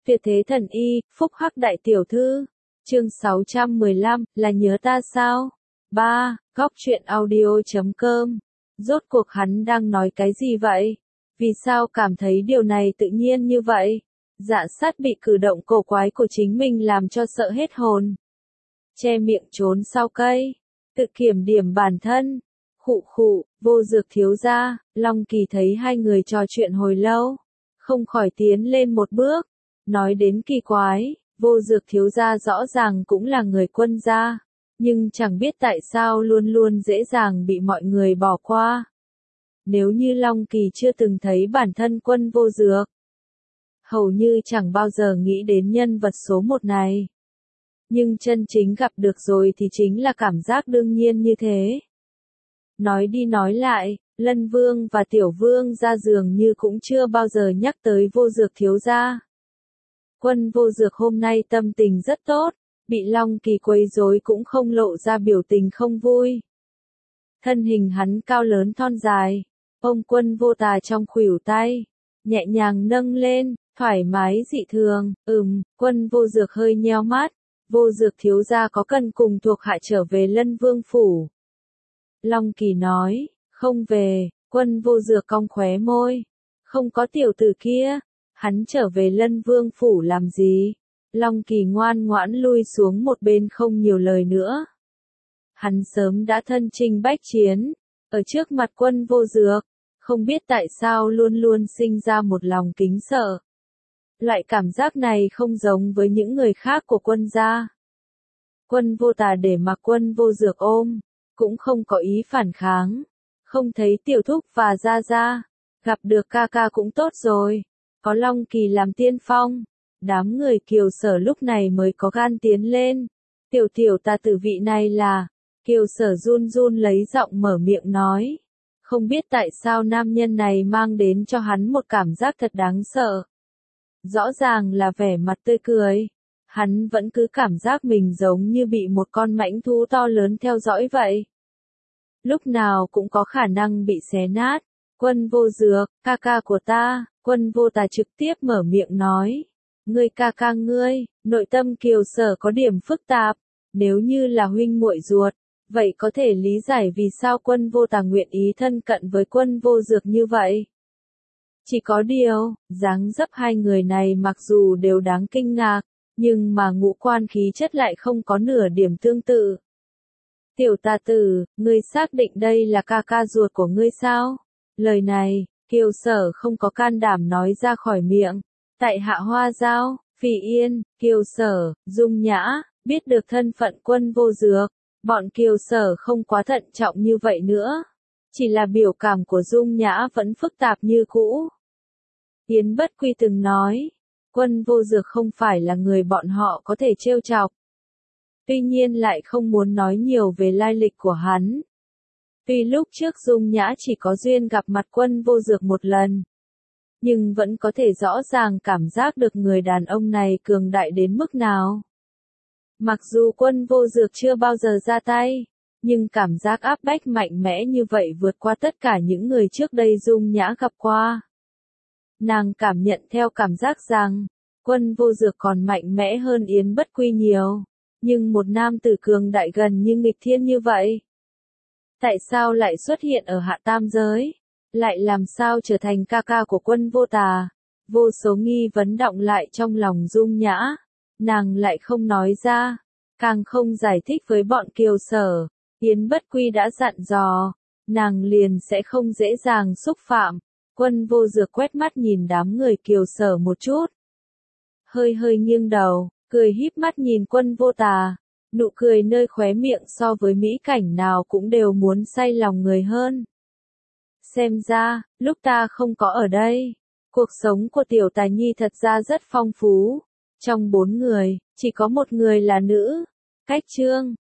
Tuyệt thế thần y, phúc hắc đại tiểu thư. Chương 615, là nhớ ta sao? 3. Góc truyện audio.com. Rốt cuộc hắn đang nói cái gì vậy? Vì sao cảm thấy điều này tự nhiên như vậy? Dạ sát bị cử động cổ quái của chính mình làm cho sợ hết hồn. Che miệng trốn sau cây. Tự kiểm điểm bản thân. Khụ khụ, Vô Dược thiếu gia. Long Kỳ thấy hai người trò chuyện hồi lâu. Không khỏi tiến lên một bước. Nói đến kỳ quái, Vô Dược thiếu gia rõ ràng cũng là người Quân gia. Nhưng chẳng biết tại sao luôn luôn dễ dàng bị mọi người bỏ qua. Nếu như Long Kỳ chưa từng thấy bản thân Quân Vô Dược, hầu như chẳng bao giờ nghĩ đến nhân vật số một này. Nhưng chân chính gặp được rồi thì chính là cảm giác đương nhiên như thế. Nói đi nói lại, Lân Vương và Tiểu Vương ra dường như cũng chưa bao giờ nhắc tới Vô Dược thiếu gia. Quân Vô Dược hôm nay tâm tình rất tốt, bị Long Kỳ quấy rối cũng không lộ ra biểu tình không vui. Thân hình hắn cao lớn thon dài, ôm Quân Vô Tà trong khuỷu tay, nhẹ nhàng nâng lên, thoải mái dị thường. Quân Vô Dược hơi nheo mắt. Vô Dược thiếu gia có cần cùng thuộc hạ trở về Lân Vương phủ? Long Kỳ nói, không về. Quân Vô Dược cong khóe môi. Không có tiểu tử kia, hắn trở về Lân Vương phủ làm gì? Long Kỳ ngoan ngoãn lui xuống một bên không nhiều lời nữa. Hắn sớm đã thân chinh bách chiến, ở trước mặt Quân Vô Dược, không biết tại sao luôn luôn sinh ra một lòng kính sợ. Loại cảm giác này không giống với những người khác của Quân gia. Quân Vô Tà để mặc Quân Vô Dược ôm, cũng không có ý phản kháng. Không thấy tiểu thúc và gia gia, gặp được ca ca cũng tốt rồi. Có Long Kỳ làm tiên phong, đám người Kiều Sở lúc này mới có gan tiến lên. Tiểu ta tử vị này là, Kiều Sở run run lấy giọng mở miệng nói. Không biết tại sao nam nhân này mang đến cho hắn một cảm giác thật đáng sợ. Rõ ràng là vẻ mặt tươi cười, hắn vẫn cứ cảm giác mình giống như bị một con mãnh thú to lớn theo dõi vậy. Lúc nào cũng có khả năng bị xé nát. Quân Vô Dược, ca ca của ta. Quân Vô Tà trực tiếp mở miệng nói. Ngươi ca ca ngươi, nội tâm Kiều Sở có điểm phức tạp. Nếu như là huynh muội ruột, vậy có thể lý giải vì sao Quân Vô Tà nguyện ý thân cận với Quân Vô Dược như vậy. Chỉ có điều, dáng dấp hai người này mặc dù đều đáng kinh ngạc, nhưng mà ngũ quan khí chất lại không có nửa điểm tương tự. Tiểu tà tử, ngươi xác định đây là ca ca ruột của ngươi sao? Lời này, Kiều Sở không có can đảm nói ra khỏi miệng. Tại Hạ Hoa Giao, Phỉ Yên, Kiều Sở, Dung Nhã, biết được thân phận Quân Vô Dược, bọn Kiều Sở không quá thận trọng như vậy nữa. Chỉ là biểu cảm của Dung Nhã vẫn phức tạp như cũ. Yến Bất Quy từng nói, Quân Vô Dược không phải là người bọn họ có thể trêu chọc. Tuy nhiên lại không muốn nói nhiều về lai lịch của hắn. Tuy lúc trước Dung Nhã chỉ có duyên gặp mặt Quân Vô Dược một lần, nhưng vẫn có thể rõ ràng cảm giác được người đàn ông này cường đại đến mức nào. Mặc dù Quân Vô Dược chưa bao giờ ra tay, nhưng cảm giác áp bách mạnh mẽ như vậy vượt qua tất cả những người trước đây Dung Nhã gặp qua. Nàng cảm nhận theo cảm giác rằng, Quân Vô Dược còn mạnh mẽ hơn Yến Bất Quy nhiều. Nhưng một nam tử cường đại gần như nghịch thiên như vậy, tại sao lại xuất hiện ở hạ tam giới? Lại làm sao trở thành ca ca của Quân Vô Tà? Vô số nghi vấn đọng lại trong lòng Dung Nhã. Nàng lại không nói ra, càng không giải thích với bọn Kiều Sở. Yến Bất Quy đã dặn dò, nàng liền sẽ không dễ dàng xúc phạm. Quân Vô Dược quét mắt nhìn đám người Kiều Sở một chút. Hơi nghiêng đầu, cười híp mắt nhìn Quân Vô Tà. Nụ cười nơi khóe miệng so với mỹ cảnh nào cũng đều muốn say lòng người hơn. Xem ra, lúc ta không có ở đây, cuộc sống của Tiểu Tài Nhi thật ra rất phong phú. Trong 4 người, chỉ có một người là nữ. Cách chương